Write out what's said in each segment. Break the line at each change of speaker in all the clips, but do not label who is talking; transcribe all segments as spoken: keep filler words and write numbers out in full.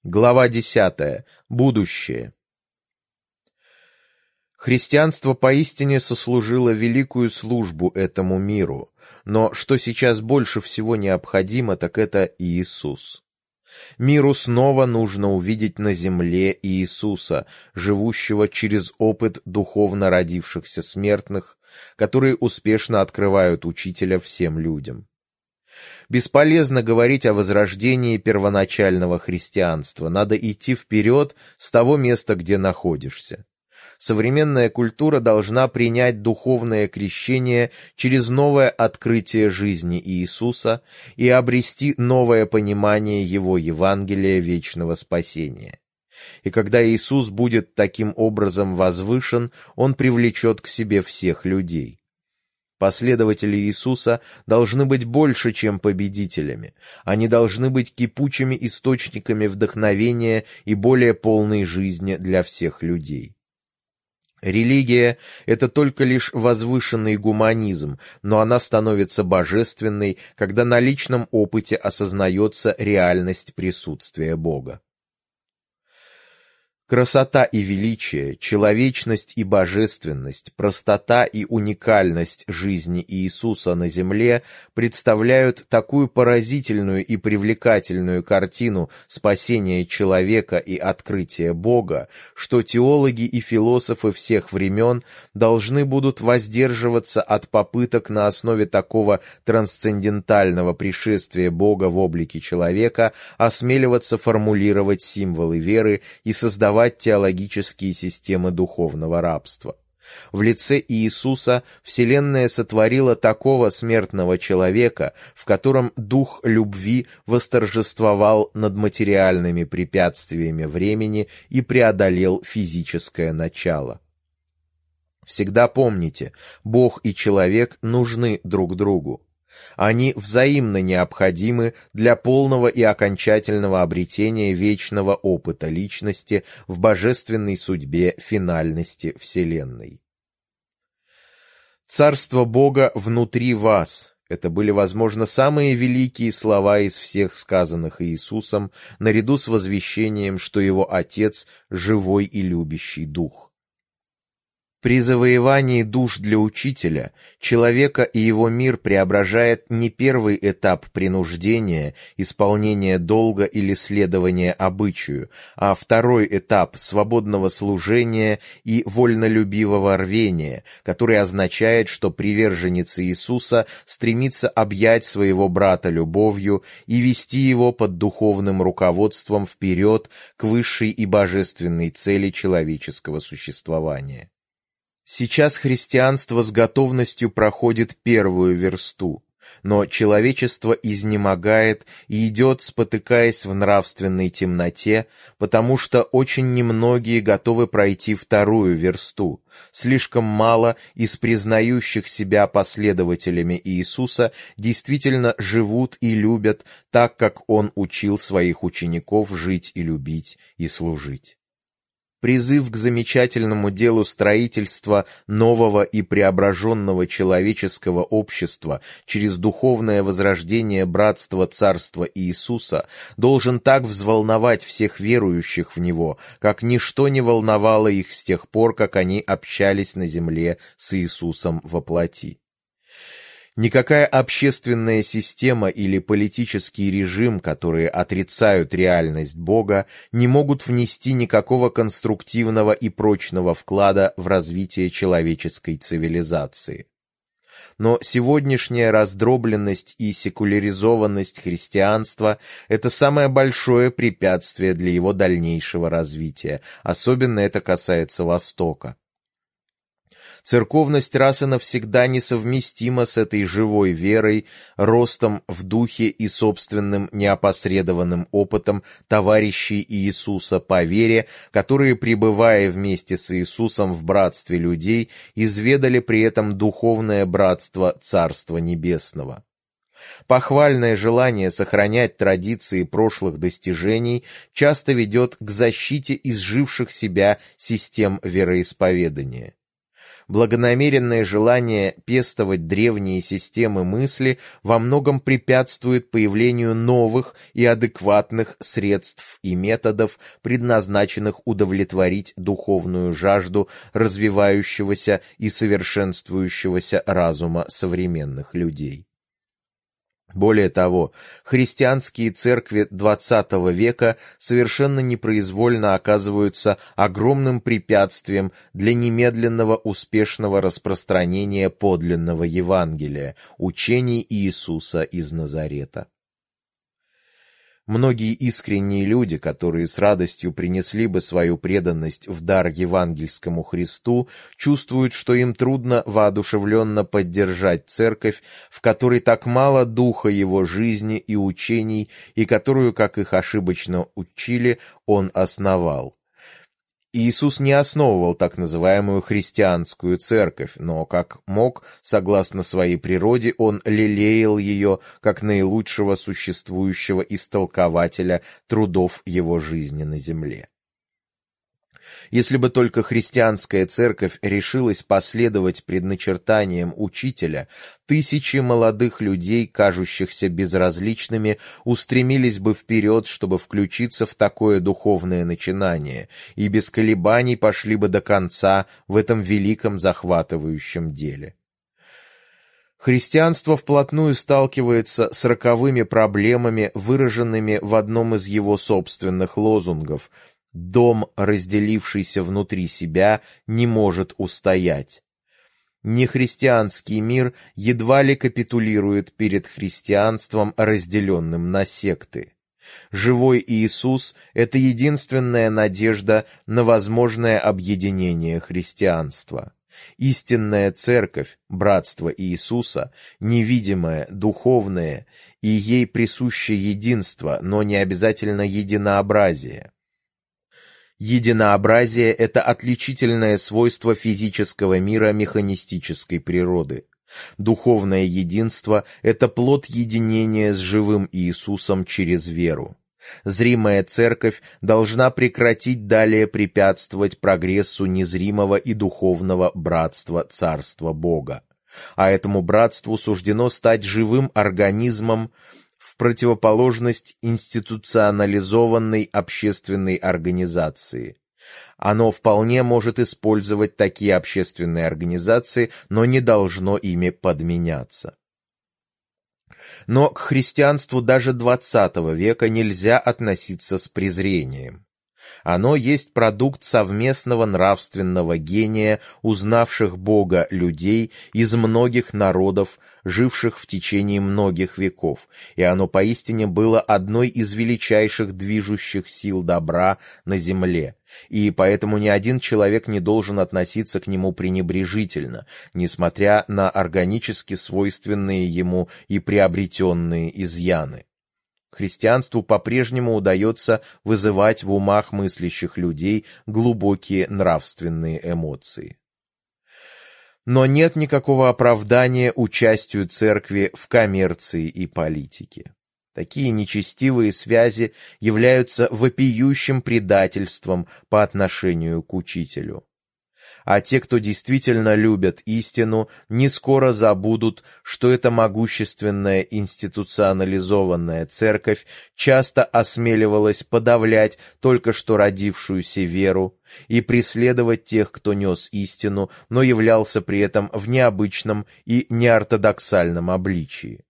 Глава десятая. Будущее. Христианство поистине сослужило великую службу этому миру, но что сейчас больше всего необходимо, так это Иисус. Миру снова нужно увидеть на земле Иисуса, живущего через опыт духовно родившихся смертных, которые успешно открывают Учителя всем людям. Бесполезно говорить о возрождении первоначального христианства, надо идти вперед с того места, где находишься. Современная культура должна принять духовное крещение через новое открытие жизни Иисуса и обрести новое понимание Его Евангелия вечного спасения. И когда Иисус будет таким образом возвышен, Он привлечет к себе всех людей. Последователи Иисуса должны быть больше, чем победителями. Они должны быть кипучими источниками вдохновения и более полной жизни для всех людей. Религия — это только лишь возвышенный гуманизм, но она становится божественной, когда на личном опыте осознается реальность присутствия Бога. Красота и величие, человечность и божественность, простота и уникальность жизни Иисуса на земле представляют такую поразительную и привлекательную картину спасения человека и открытия Бога, что теологи и философы всех времен должны будут воздерживаться от попыток на основе такого трансцендентального пришествия Бога в облике человека осмеливаться формулировать символы веры и создавать теологические системы духовного рабства. В лице Иисуса Вселенная сотворила такого смертного человека, в котором дух любви восторжествовал над материальными препятствиями времени и преодолел физическое начало. Всегда помните, Бог и человек нужны друг другу. Они взаимно необходимы для полного и окончательного обретения вечного опыта личности в божественной судьбе финальности Вселенной. «Царство Бога внутри вас» — это были, возможно, самые великие слова из всех сказанных Иисусом, наряду с возвещением, что Его Отец — живой и любящий Дух. При завоевании душ для Учителя человека и его мир преображает не первый этап принуждения, исполнения долга или следования обычаю, а второй этап свободного служения и вольнолюбивого рвения, который означает, что приверженец Иисуса стремится объять своего брата любовью и вести его под духовным руководством вперед к высшей и божественной цели человеческого существования. Сейчас христианство с готовностью проходит первую версту, но человечество изнемогает и идет, спотыкаясь в нравственной темноте, потому что очень немногие готовы пройти вторую версту. Слишком мало из признающих себя последователями Иисуса действительно живут и любят так, как Он учил своих учеников жить и любить и служить. Призыв к замечательному делу строительства нового и преображенного человеческого общества через духовное возрождение братства Царства Иисуса должен так взволновать всех верующих в Него, как ничто не волновало их с тех пор, как они общались на земле с Иисусом во плоти. Никакая общественная система или политический режим, которые отрицают реальность Бога, не могут внести никакого конструктивного и прочного вклада в развитие человеческой цивилизации. Но сегодняшняя раздробленность и секуляризованность христианства – это самое большое препятствие для его дальнейшего развития, особенно это касается Востока. Церковность раз и навсегда несовместима с этой живой верой, ростом в духе и собственным неопосредованным опытом товарищей Иисуса по вере, которые, пребывая вместе с Иисусом в братстве людей, изведали при этом духовное братство Царства Небесного. Похвальное желание сохранять традиции прошлых достижений часто ведет к защите изживших себя систем вероисповедания. Благонамеренное желание пестовать древние системы мысли во многом препятствует появлению новых и адекватных средств и методов, предназначенных удовлетворить духовную жажду развивающегося и совершенствующегося разума современных людей. Более того, христианские церкви двадцатого века совершенно непроизвольно оказываются огромным препятствием для немедленного успешного распространения подлинного Евангелия, учений Иисуса из Назарета. Многие искренние люди, которые с радостью принесли бы свою преданность в дар евангельскому Христу, чувствуют, что им трудно воодушевленно поддержать церковь, в которой так мало духа его жизни и учений, и которую, как их ошибочно учили, он основал. Иисус не основывал так называемую христианскую церковь, но, как мог, согласно своей природе, он лелеял ее как наилучшего существующего истолкователя трудов его жизни на земле. Если бы только христианская церковь решилась последовать предначертаниям учителя, тысячи молодых людей, кажущихся безразличными, устремились бы вперед, чтобы включиться в такое духовное начинание, и без колебаний пошли бы до конца в этом великом захватывающем деле. Христианство вплотную сталкивается с роковыми проблемами, выраженными в одном из его собственных лозунгов: «Дом, разделившийся внутри себя, не может устоять». Нехристианский мир едва ли капитулирует перед христианством, разделенным на секты. Живой Иисус — это единственная надежда на возможное объединение христианства. Истинная церковь, братство Иисуса, невидимое, духовное, и ей присуще единство, но не обязательно единообразие. Единообразие — это отличительное свойство физического мира механистической природы. Духовное единство — это плод единения с живым Иисусом через веру. Зримая церковь должна прекратить далее препятствовать прогрессу незримого и духовного братства Царства Бога. А этому братству суждено стать живым организмом, в противоположность институционализованной общественной организации. Оно вполне может использовать такие общественные организации, но не должно ими подменяться. Но к христианству даже двадцатого века нельзя относиться с презрением. Оно есть продукт совместного нравственного гения, узнавших Бога людей из многих народов, живших в течение многих веков, и оно поистине было одной из величайших движущих сил добра на земле, и поэтому ни один человек не должен относиться к нему пренебрежительно, несмотря на органически свойственные ему и приобретенные изъяны. Христианству по-прежнему удается вызывать в умах мыслящих людей глубокие нравственные эмоции. Но нет никакого оправдания участию церкви в коммерции и политике. Такие нечестивые связи являются вопиющим предательством по отношению к учителю. А те, кто действительно любят истину, не скоро забудут, что эта могущественная институционализованная церковь часто осмеливалась подавлять только что родившуюся веру и преследовать тех, кто нес истину, но являлся при этом в необычном и неортодоксальном обличии.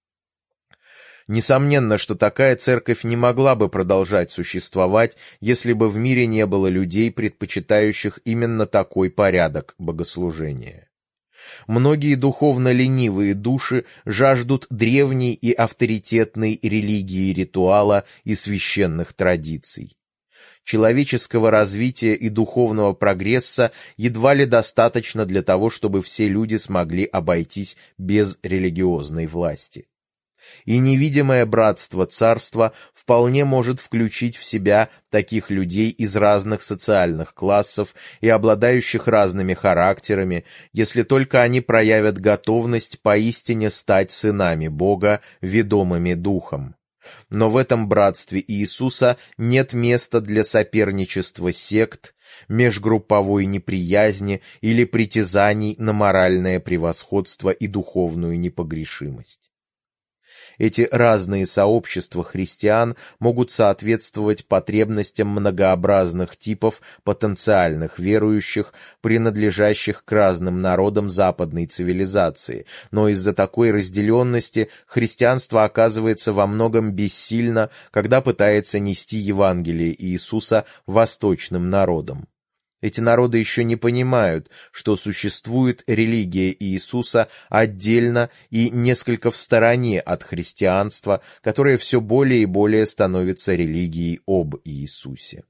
Несомненно, что такая церковь не могла бы продолжать существовать, если бы в мире не было людей, предпочитающих именно такой порядок богослужения. Многие духовно ленивые души жаждут древней и авторитетной религии ритуала и священных традиций. Человеческого развития и духовного прогресса едва ли достаточно для того, чтобы все люди смогли обойтись без религиозной власти. И невидимое братство царства вполне может включить в себя таких людей из разных социальных классов и обладающих разными характерами, если только они проявят готовность поистине стать сынами Бога, ведомыми Духом. Но в этом братстве Иисуса нет места для соперничества сект, межгрупповой неприязни или притязаний на моральное превосходство и духовную непогрешимость. Эти разные сообщества христиан могут соответствовать потребностям многообразных типов потенциальных верующих, принадлежащих к разным народам западной цивилизации, но из-за такой разделенности христианство оказывается во многом бессильно, когда пытается нести Евангелие Иисуса восточным народам. Эти народы еще не понимают, что существует религия Иисуса отдельно и несколько в стороне от христианства, которое все более и более становится религией об Иисусе.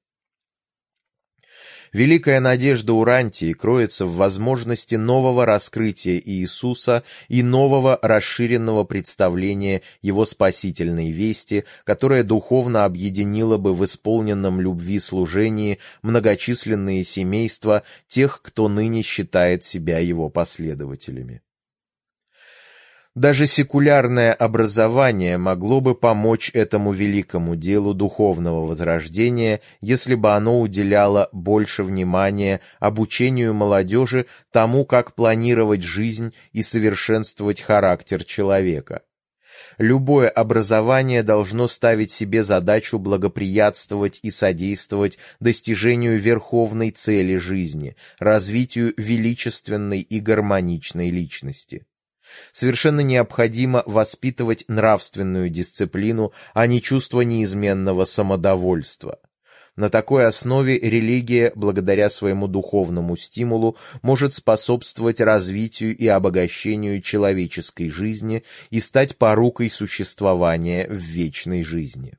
Великая надежда Урантии кроется в возможности нового раскрытия Иисуса и нового расширенного представления Его спасительной вести, которое духовно объединило бы в исполненном любви служении многочисленные семейства тех, кто ныне считает себя Его последователями. Даже секулярное образование могло бы помочь этому великому делу духовного возрождения, если бы оно уделяло больше внимания обучению молодежи тому, как планировать жизнь и совершенствовать характер человека. Любое образование должно ставить себе задачу благоприятствовать и содействовать достижению верховной цели жизни, развитию величественной и гармоничной личности. Совершенно необходимо воспитывать нравственную дисциплину, а не чувство неизменного самодовольства. На такой основе религия, благодаря своему духовному стимулу, может способствовать развитию и обогащению человеческой жизни и стать порукой существования в вечной жизни.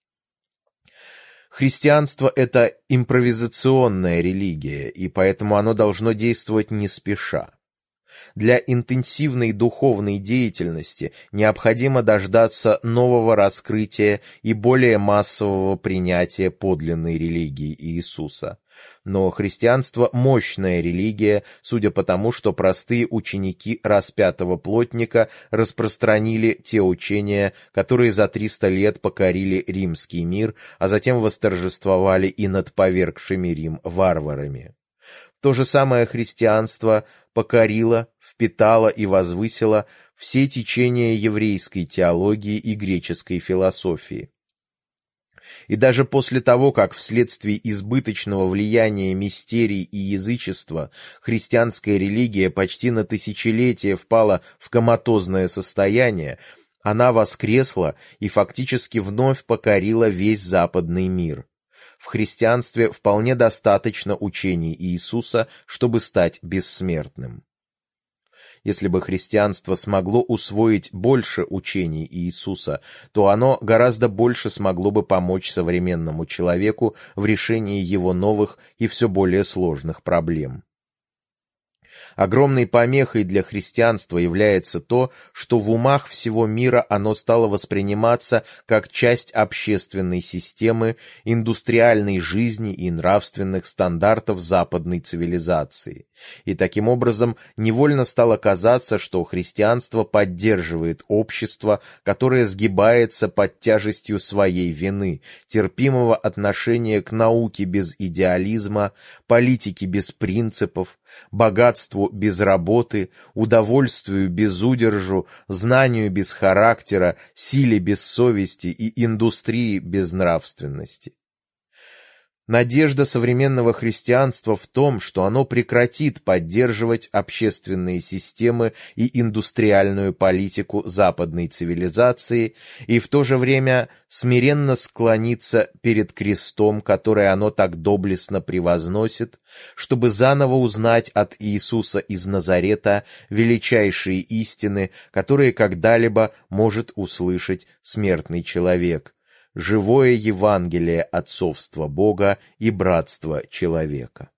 Христианство — это импровизационная религия, и поэтому оно должно действовать не спеша. Для интенсивной духовной деятельности необходимо дождаться нового раскрытия и более массового принятия подлинной религии Иисуса. Но христианство — мощная религия, судя по тому, что простые ученики распятого плотника распространили те учения, которые за триста лет покорили римский мир, а затем восторжествовали и над повергшими Рим варварами. То же самое христианство покорило, впитало и возвысило все течения еврейской теологии и греческой философии. И даже после того, как вследствие избыточного влияния мистерий и язычества христианская религия почти на тысячелетие впала в коматозное состояние, она воскресла и фактически вновь покорила весь западный мир. В христианстве вполне достаточно учений Иисуса, чтобы стать бессмертным. Если бы христианство смогло усвоить больше учений Иисуса, то оно гораздо больше смогло бы помочь современному человеку в решении его новых и все более сложных проблем. Огромной помехой для христианства является то, что в умах всего мира оно стало восприниматься как часть общественной системы, индустриальной жизни и нравственных стандартов западной цивилизации. И таким образом невольно стало казаться, что христианство поддерживает общество, которое сгибается под тяжестью своей вины, терпимого отношения к науке без идеализма, политике без принципов, богатству без работы, удовольствию без удержу, знанию без характера, силе без совести и индустрии без нравственности. Надежда современного христианства в том, что оно прекратит поддерживать общественные системы и индустриальную политику западной цивилизации и в то же время смиренно склонится перед крестом, который оно так доблестно превозносит, чтобы заново узнать от Иисуса из Назарета величайшие истины, которые когда-либо может услышать смертный человек. Живое Евангелие отцовства Бога и братства человека.